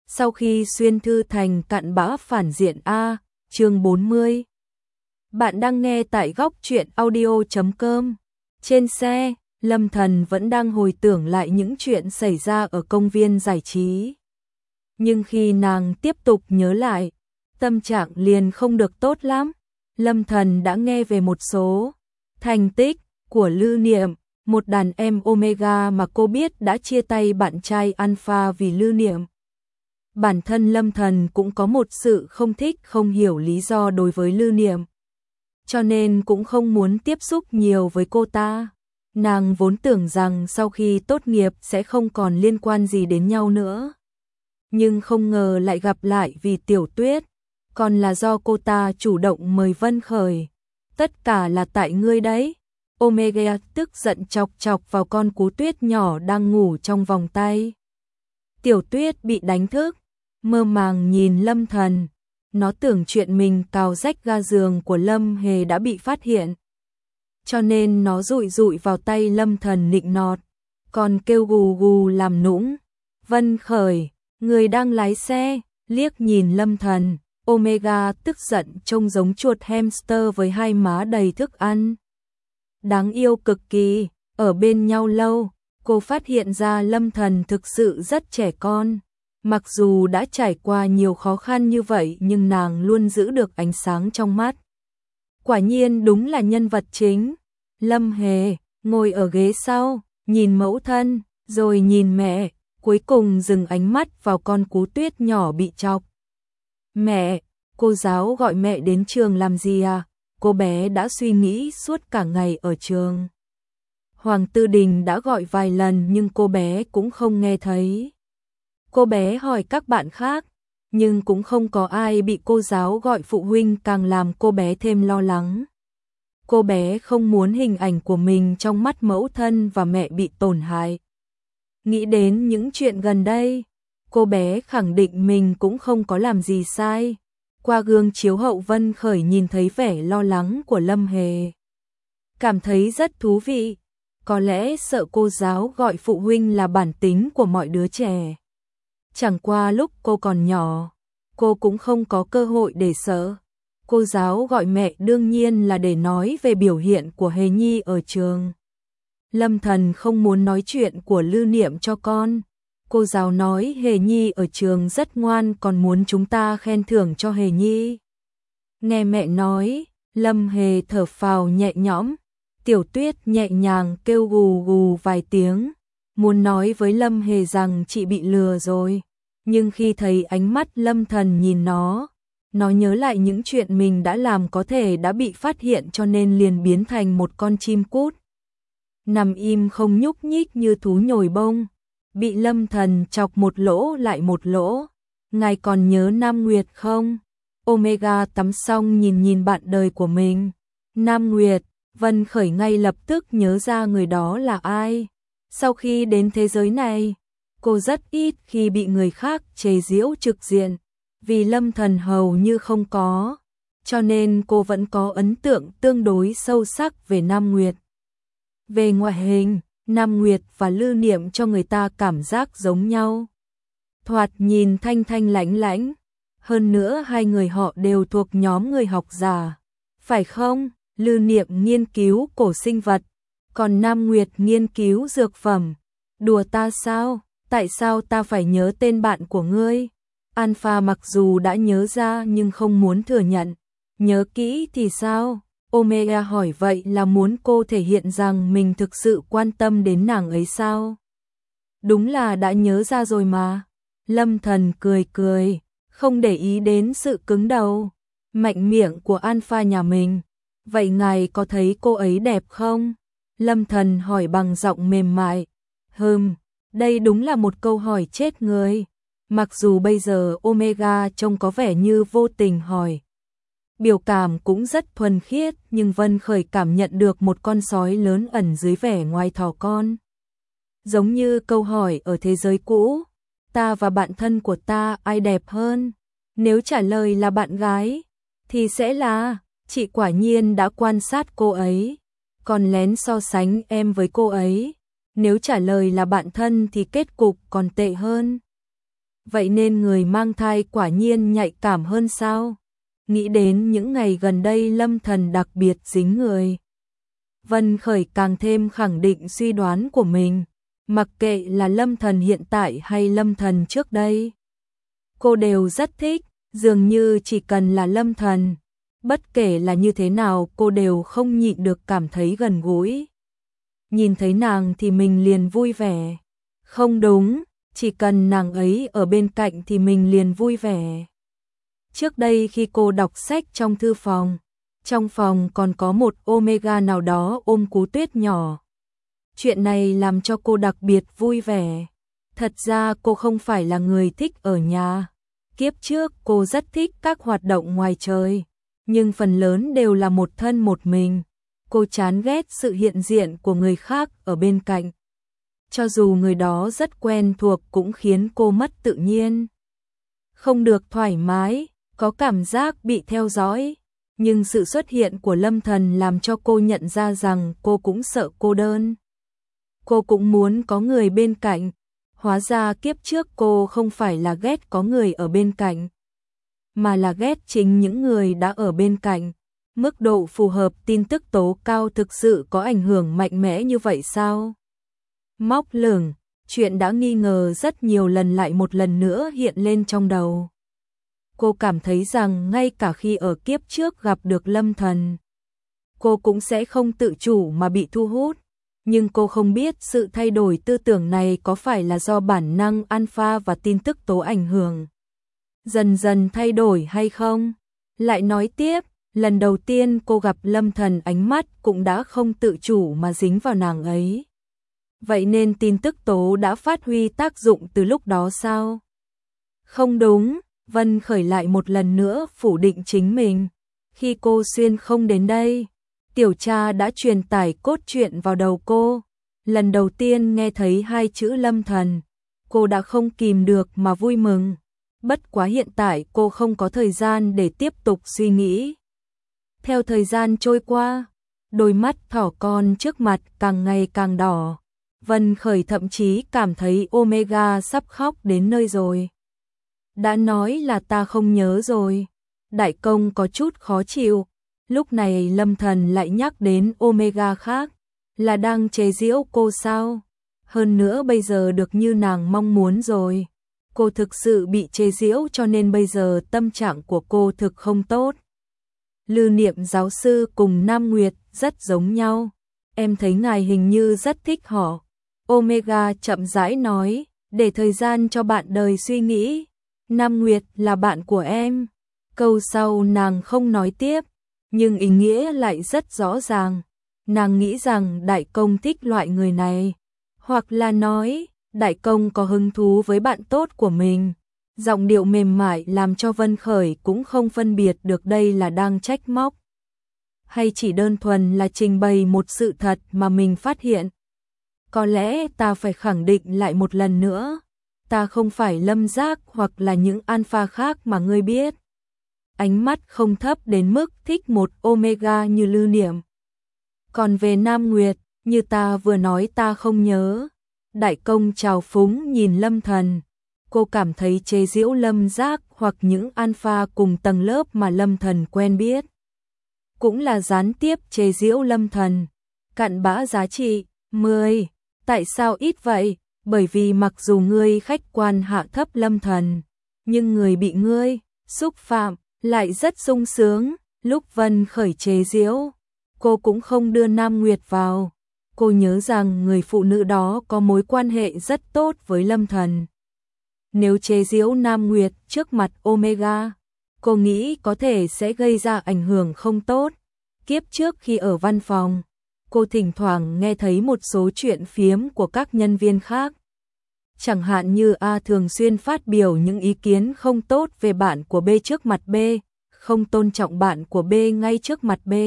Sau khi xuyên thư thành cặn bã phản diện A, chương 40. Bạn đang nghe tại góc truyện audio.com. Trên xe, Lâm Thần vẫn đang hồi tưởng lại những chuyện xảy ra ở công viên giải trí. Nhưng khi nàng tiếp tục nhớ lại, tâm trạng liền không được tốt lắm. Lâm Thần đã nghe về một số thành tích của Lư Niệm, một đàn em Omega mà cô biết đã chia tay bạn trai Alpha vì Lư Niệm. Bản thân Lâm Thần cũng có một sự không thích không hiểu lý do đối với Lư Niệm, cho nên cũng không muốn tiếp xúc nhiều với cô ta. Nàng vốn tưởng rằng sau khi tốt nghiệp sẽ không còn liên quan gì đến nhau nữa. Nhưng không ngờ lại gặp lại vì Tiểu Tuyết, còn là do cô ta chủ động mời Vân Khởi. Tất cả là tại ngươi đấy. Omega tức giận chọc chọc vào con cú tuyết nhỏ đang ngủ trong vòng tay. Tiểu Tuyết bị đánh thức, mơ màng nhìn Lâm Thần. Nó tưởng chuyện mình cào rách ga giường của Lâm Hề đã bị phát hiện, cho nên nó dụi dụi vào tay Lâm Thần nịnh nọt, còn kêu gù gù làm nũng. Vân Khởi, người đang lái xe, liếc nhìn Lâm Thần. Omega tức giận trông giống chuột hamster với hai má đầy thức ăn. Đáng yêu cực kỳ, ở bên nhau lâu, cô phát hiện ra Lâm Thần thực sự rất trẻ con. Mặc dù đã trải qua nhiều khó khăn như vậy nhưng nàng luôn giữ được ánh sáng trong mắt. Quả nhiên đúng là nhân vật chính. Lâm Hề ngồi ở ghế sau, nhìn mẫu thân, rồi nhìn mẹ, cuối cùng dừng ánh mắt vào con cú tuyết nhỏ bị chọc. Mẹ, cô giáo gọi mẹ đến trường làm gì à? Cô bé đã suy nghĩ suốt cả ngày ở trường. Hoàng Tư Đình đã gọi vài lần nhưng cô bé cũng không nghe thấy. Cô bé hỏi các bạn khác, nhưng cũng không có ai bị cô giáo gọi phụ huynh, càng làm cô bé thêm lo lắng. Cô bé không muốn hình ảnh của mình trong mắt mẫu thân và mẹ bị tổn hại. Nghĩ đến những chuyện gần đây, cô bé khẳng định mình cũng không có làm gì sai. Qua gương chiếu hậu, Vân Khởi nhìn thấy vẻ lo lắng của Lâm Hề, cảm thấy rất thú vị. Có lẽ sợ cô giáo gọi phụ huynh là bản tính của mọi đứa trẻ. Chẳng qua lúc cô còn nhỏ, cô cũng không có cơ hội để sợ. Cô giáo gọi mẹ đương nhiên là để nói về biểu hiện của Hề Nhi ở trường. Lâm Thần không muốn nói chuyện của Lư Niệm cho con. Cô giáo nói Hề Nhi ở trường rất ngoan, còn muốn chúng ta khen thưởng cho Hề Nhi. Nghe mẹ nói, Lâm Hề thở phào nhẹ nhõm. Tiểu Tuyết nhẹ nhàng kêu gù gù vài tiếng, muốn nói với Lâm Hề rằng chị bị lừa rồi. Nhưng khi thấy ánh mắt Lâm Thần nhìn nó nhớ lại những chuyện mình đã làm có thể đã bị phát hiện, cho nên liền biến thành một con chim cút, nằm im không nhúc nhích như thú nhồi bông. Bị Lâm Thần chọc một lỗ lại một lỗ. Ngài còn nhớ Nam Nguyệt không? Omega tắm xong nhìn bạn đời của mình. Nam Nguyệt, Vân Khởi ngay lập tức nhớ ra người đó là ai. Sau khi đến thế giới này, cô rất ít khi bị người khác chế giễu trực diện, vì Lâm Thần hầu như không có, cho nên cô vẫn có ấn tượng tương đối sâu sắc về Nam Nguyệt. Về ngoại hình, Nam Nguyệt và Lư Niệm cho người ta cảm giác giống nhau. Thoạt nhìn thanh thanh lãnh lãnh, hơn nữa hai người họ đều thuộc nhóm người học giả, phải không? Lư Niệm nghiên cứu cổ sinh vật, còn Nam Nguyệt nghiên cứu dược phẩm. Đùa ta sao? Tại sao ta phải nhớ tên bạn của ngươi? Alpha mặc dù đã nhớ ra nhưng không muốn thừa nhận. Nhớ kỹ thì sao? Omega hỏi vậy là muốn cô thể hiện rằng mình thực sự quan tâm đến nàng ấy sao? Đúng là đã nhớ ra rồi mà. Lâm Thần cười cười, không để ý đến sự cứng đầu mạnh miệng của Alpha nhà mình. Vậy ngài có thấy cô ấy đẹp không? Lâm Thần hỏi bằng giọng mềm mại. Đây đúng là một câu hỏi chết người. Mặc dù bây giờ Omega trông có vẻ như vô tình hỏi, biểu cảm cũng rất thuần khiết, nhưng Vân Khởi cảm nhận được một con sói lớn ẩn dưới vẻ ngoài thỏ con. Giống như câu hỏi ở thế giới cũ, ta và bạn thân của ta ai đẹp hơn? Nếu trả lời là bạn gái, thì sẽ là, chị quả nhiên đã quan sát cô ấy, còn lén so sánh em với cô ấy. Nếu trả lời là bạn thân thì kết cục còn tệ hơn. vậy nên người mang thai quả nhiên nhạy cảm hơn sao? Nghĩ đến những ngày gần đây Lâm Thần đặc biệt dính người, Vân Khởi càng thêm khẳng định suy đoán của mình, mặc kệ là Lâm Thần hiện tại hay Lâm Thần trước đây. Cô đều rất thích, dường như chỉ cần là Lâm Thần, bất kể là như thế nào cô đều không nhịn được cảm thấy gần gũi. Nhìn thấy nàng thì mình liền vui vẻ. Không đúng, chỉ cần nàng ấy ở bên cạnh thì mình liền vui vẻ. Trước đây khi cô đọc sách trong thư phòng, trong phòng còn có một Omega nào đó ôm Cú Tuyết nhỏ. Chuyện này làm cho cô đặc biệt vui vẻ. Thật ra cô không phải là người thích ở nhà. Kiếp trước cô rất thích các hoạt động ngoài trời, nhưng phần lớn đều là một thân một mình. Cô chán ghét sự hiện diện của người khác ở bên cạnh. Cho dù người đó rất quen thuộc cũng khiến cô mất tự nhiên. Không được thoải mái, có cảm giác bị theo dõi. Nhưng sự xuất hiện của Lâm Thần làm cho cô nhận ra rằng cô cũng sợ cô đơn. Cô cũng muốn có người bên cạnh. Hóa ra kiếp trước cô không phải là ghét có người ở bên cạnh, mà là ghét chính những người đã ở bên cạnh. Mức độ phù hợp tin tức tố cao thực sự có ảnh hưởng mạnh mẽ như vậy sao? Móc lửng, chuyện đã nghi ngờ rất nhiều lần lại một lần nữa hiện lên trong đầu. Cô cảm thấy rằng ngay cả khi ở kiếp trước gặp được Lâm Thần, cô cũng sẽ không tự chủ mà bị thu hút. Nhưng cô không biết sự thay đổi tư tưởng này có phải là do bản năng alpha và tin tức tố ảnh hưởng dần dần thay đổi hay không? Lại nói tiếp, lần đầu tiên cô gặp Lâm Thần ánh mắt cũng đã không tự chủ mà dính vào nàng ấy. Vậy nên tin tức tố đã phát huy tác dụng từ lúc đó sao? Không đúng, Vân Khởi lại một lần nữa phủ định chính mình. Khi cô xuyên không đến đây, tiểu cha đã truyền tải cốt truyện vào đầu cô. Lần đầu tiên nghe thấy hai chữ Lâm Thần, cô đã không kìm được mà vui mừng. Bất quá hiện tại cô không có thời gian để tiếp tục suy nghĩ. Theo thời gian trôi qua, đôi mắt thỏ con trước mặt càng ngày càng đỏ. Vân Khởi thậm chí cảm thấy Omega sắp khóc đến nơi rồi. Đã nói là ta không nhớ rồi. Đại công có chút khó chịu. Lúc này Lâm Thần lại nhắc đến Omega khác, là đang chế giễu cô sao? Hơn nữa bây giờ được như nàng mong muốn rồi. Cô thực sự bị chế giễu cho nên bây giờ tâm trạng của cô thực không tốt. Lư Niệm giáo sư cùng Nam Nguyệt rất giống nhau. Em thấy ngài hình như rất thích họ. Omega chậm rãi nói, để thời gian cho bạn đời suy nghĩ. Nam Nguyệt là bạn của em. Câu sau nàng không nói tiếp, nhưng ý nghĩa lại rất rõ ràng. Nàng nghĩ rằng đại công thích loại người này, hoặc là nói đại công có hứng thú với bạn tốt của mình. Giọng điệu mềm mại làm cho Vân Khởi cũng không phân biệt được đây là đang trách móc, hay chỉ đơn thuần là trình bày một sự thật mà mình phát hiện. Có lẽ ta phải khẳng định lại một lần nữa, ta không phải Lâm Giác hoặc là những alpha khác mà ngươi biết. Ánh mắt không thấp đến mức thích một Omega như Lư Niệm. Còn về Nam Nguyệt, như ta vừa nói ta không nhớ. Đại công trào phúng nhìn Lâm Thần. Cô cảm thấy chế giễu Lâm Giác hoặc những alpha cùng tầng lớp mà Lâm Thần quen biết. Cũng là gián tiếp chế giễu Lâm Thần. Cặn bã giá trị, 10. Tại sao ít vậy? Bởi vì mặc dù ngươi khách quan hạ thấp Lâm Thần, nhưng người bị ngươi xúc phạm lại rất sung sướng. Lúc Vân Khởi chế giễu, cô cũng không đưa Nam Nguyệt vào. Cô nhớ rằng người phụ nữ đó có mối quan hệ rất tốt với Lâm Thần. Nếu chế giễu Nam Nguyệt trước mặt Omega, cô nghĩ có thể sẽ gây ra ảnh hưởng không tốt. Kiếp trước khi ở văn phòng, cô thỉnh thoảng nghe thấy một số chuyện phiếm của các nhân viên khác. Chẳng hạn như A thường xuyên phát biểu những ý kiến không tốt về bạn của B trước mặt B, không tôn trọng bạn của B ngay trước mặt B.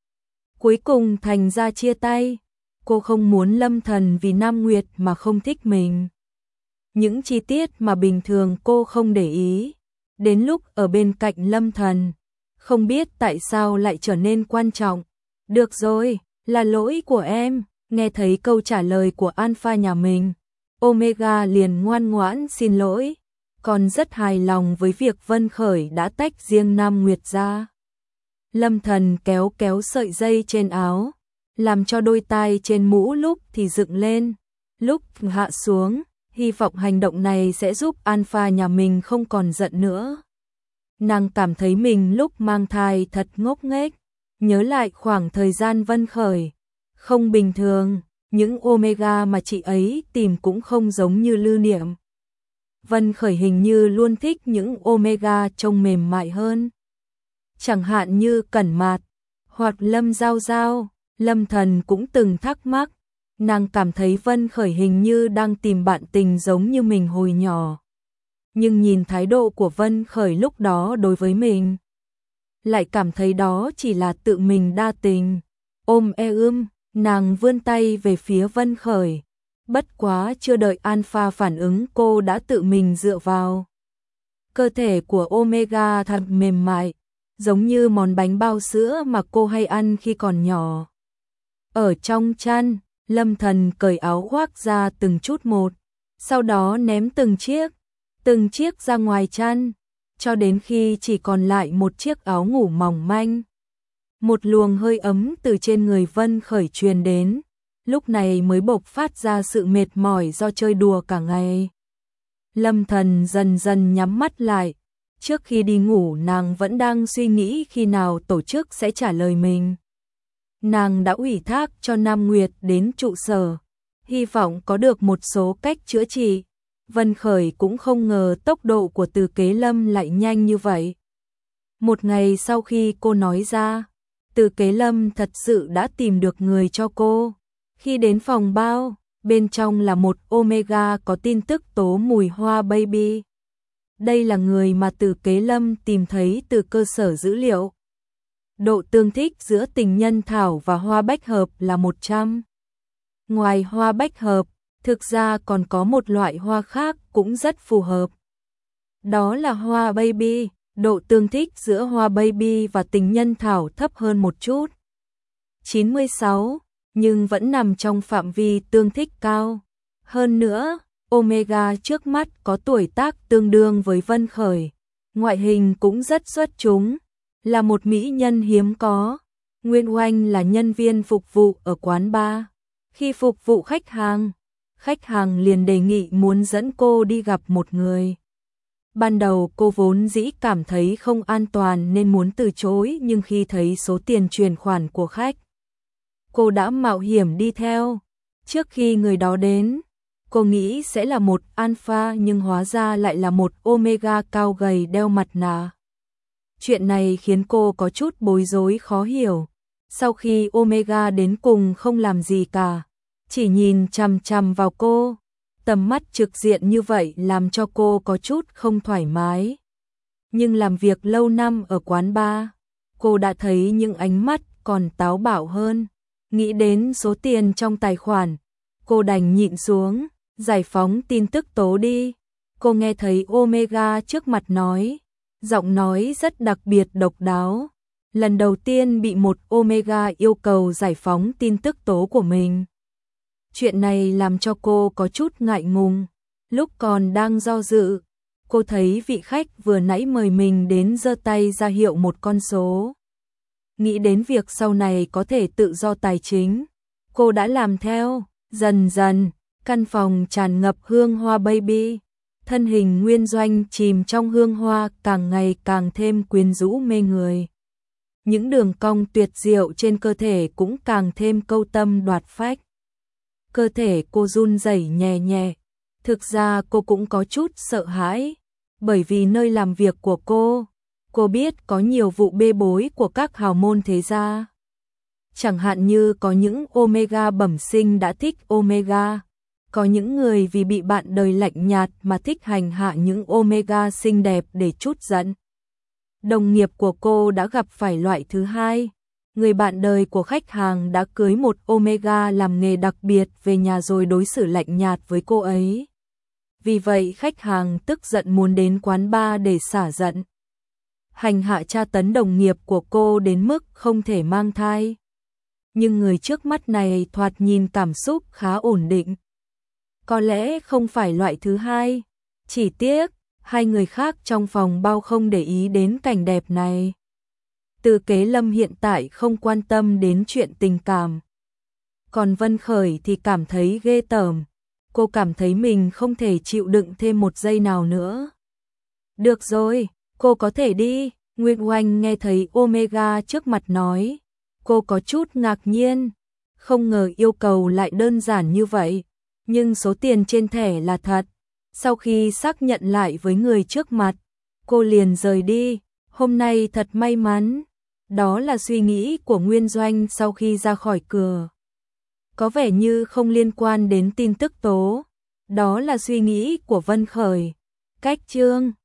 Cuối cùng thành ra chia tay. Cô không muốn Lâm Thần vì Nam Nguyệt mà không thích mình. Những chi tiết mà bình thường cô không để ý, đến lúc ở bên cạnh Lâm Thần, không biết tại sao lại trở nên quan trọng. Được rồi, là lỗi của em. Nghe thấy câu trả lời của alpha nhà mình, Omega liền ngoan ngoãn xin lỗi. còn rất hài lòng với việc Vân Khởi đã tách riêng Nam Nguyệt ra. Lâm Thần kéo kéo sợi dây trên áo, làm cho đôi tai trên mũ lúc thì dựng lên, lúc hạ xuống, hy vọng hành động này sẽ giúp Alpha nhà mình không còn giận nữa. Nàng cảm thấy mình lúc mang thai thật ngốc nghếch, nhớ lại khoảng thời gian Vân Khởi không bình thường, những Omega mà chị ấy tìm cũng không giống như Lưu Niệm. Vân Khởi hình như luôn thích những Omega trông mềm mại hơn. Chẳng hạn như Cẩn Mạt hoặc Lâm Giao Giao, Lâm Thần cũng từng thắc mắc, nàng cảm thấy Vân Khởi hình như đang tìm bạn tình giống như mình hồi nhỏ. Nhưng nhìn thái độ của Vân Khởi lúc đó đối với mình, lại cảm thấy đó chỉ là tự mình đa tình. Ôm nàng vươn tay về phía Vân Khởi. Bất quá chưa đợi Alpha phản ứng cô đã tự mình dựa vào. Cơ thể của Omega thật mềm mại, giống như món bánh bao sữa mà cô hay ăn khi còn nhỏ. Ở trong chăn, Lâm Thần cởi áo khoác ra từng chút một, sau đó ném từng chiếc ra ngoài chăn, cho đến khi chỉ còn lại một chiếc áo ngủ mỏng manh. Một luồng hơi ấm từ trên người Vân Khởi truyền đến, lúc này mới bộc phát ra sự mệt mỏi do chơi đùa cả ngày. Lâm Thần dần dần nhắm mắt lại, trước khi đi ngủ nàng vẫn đang suy nghĩ khi nào tổ chức sẽ trả lời mình. Nàng đã ủy thác cho Nam Nguyệt đến trụ sở, hy vọng có được một số cách chữa trị. Vân Khởi cũng không ngờ tốc độ của Từ Kế Lâm lại nhanh như vậy. Một ngày sau khi cô nói ra, Từ Kế Lâm thật sự đã tìm được người cho cô. Khi đến phòng bao, bên trong là một Omega có tin tức tố mùi hoa baby. Đây là người mà Từ Kế Lâm tìm thấy từ cơ sở dữ liệu. Độ tương thích giữa tình nhân thảo và hoa bách hợp là 100. Ngoài hoa bách hợp, thực ra còn có một loại hoa khác cũng rất phù hợp. Đó là hoa baby, độ tương thích giữa hoa baby và tình nhân thảo thấp hơn một chút. 96, nhưng vẫn nằm trong phạm vi tương thích cao. Hơn nữa, Omega trước mắt có tuổi tác tương đương với Vân Khởi, ngoại hình cũng rất xuất chúng, là một mỹ nhân hiếm có. Nguyên Oanh là nhân viên phục vụ ở quán bar. Khi phục vụ khách hàng liền đề nghị muốn dẫn cô đi gặp một người. Ban đầu cô vốn dĩ cảm thấy không an toàn nên muốn từ chối, nhưng khi thấy số tiền chuyển khoản của khách, cô đã mạo hiểm đi theo. Trước khi người đó đến, cô nghĩ sẽ là một Alpha nhưng hóa ra lại là một Omega cao gầy đeo mặt nạ. Chuyện này khiến cô có chút bối rối khó hiểu. Sau khi Omega đến cùng không làm gì cả, chỉ nhìn chằm chằm vào cô, tầm mắt trực diện như vậy làm cho cô có chút không thoải mái. Nhưng làm việc lâu năm ở quán bar, cô đã thấy những ánh mắt còn táo bạo hơn. Nghĩ đến số tiền trong tài khoản, cô đành nhịn xuống, giải phóng tin tức tố đi. Cô nghe thấy Omega trước mặt nói, giọng nói rất đặc biệt độc đáo. Lần đầu tiên bị một Omega yêu cầu giải phóng tin tức tố của mình. Chuyện này làm cho cô có chút ngại ngùng. Lúc còn đang do dự, cô thấy vị khách vừa nãy mời mình đến giơ tay ra hiệu một con số. Nghĩ đến việc sau này có thể tự do tài chính, cô đã làm theo. Dần dần, căn phòng tràn ngập hương hoa baby. Thân hình Nguyên Doanh chìm trong hương hoa càng ngày càng thêm quyến rũ mê người. Những đường cong tuyệt diệu trên cơ thể cũng càng thêm câu tâm đoạt phách. Cơ thể cô run rẩy nhẹ nhẹ. Thực ra cô cũng có chút sợ hãi, bởi vì nơi làm việc của cô biết có nhiều vụ bê bối của các hào môn thế gia. Chẳng hạn như có những Omega bẩm sinh đã thích Omega, có những người vì bị bạn đời lạnh nhạt mà thích hành hạ những Omega xinh đẹp để trút giận. Đồng nghiệp của cô đã gặp phải loại thứ hai. Người bạn đời của khách hàng đã cưới một Omega làm nghề đặc biệt về nhà rồi đối xử lạnh nhạt với cô ấy. Vì vậy khách hàng tức giận muốn đến quán bar để xả giận. Hành hạ tra tấn đồng nghiệp của cô đến mức không thể mang thai. Nhưng người trước mắt này thoạt nhìn cảm xúc khá ổn định. Có lẽ không phải loại thứ hai. Chỉ tiếc, Hai người khác trong phòng bao không để ý đến cảnh đẹp này. Từ Kế Lâm hiện tại không quan tâm đến chuyện tình cảm. Còn Vân Khởi thì cảm thấy ghê tởm. Cô cảm thấy mình không thể chịu đựng thêm một giây nào nữa. Được rồi, cô có thể đi. Nguyên Oanh nghe thấy Omega trước mặt nói. Cô có chút ngạc nhiên. Không ngờ yêu cầu lại đơn giản như vậy. Nhưng số tiền trên thẻ là thật. Sau khi xác nhận lại với người trước mặt, cô liền rời đi. Hôm nay thật may mắn. Đó là suy nghĩ của Nguyên Doanh sau khi ra khỏi cửa. Có vẻ như không liên quan đến tin tức tố. Đó là suy nghĩ của Vân Khởi. Cách chương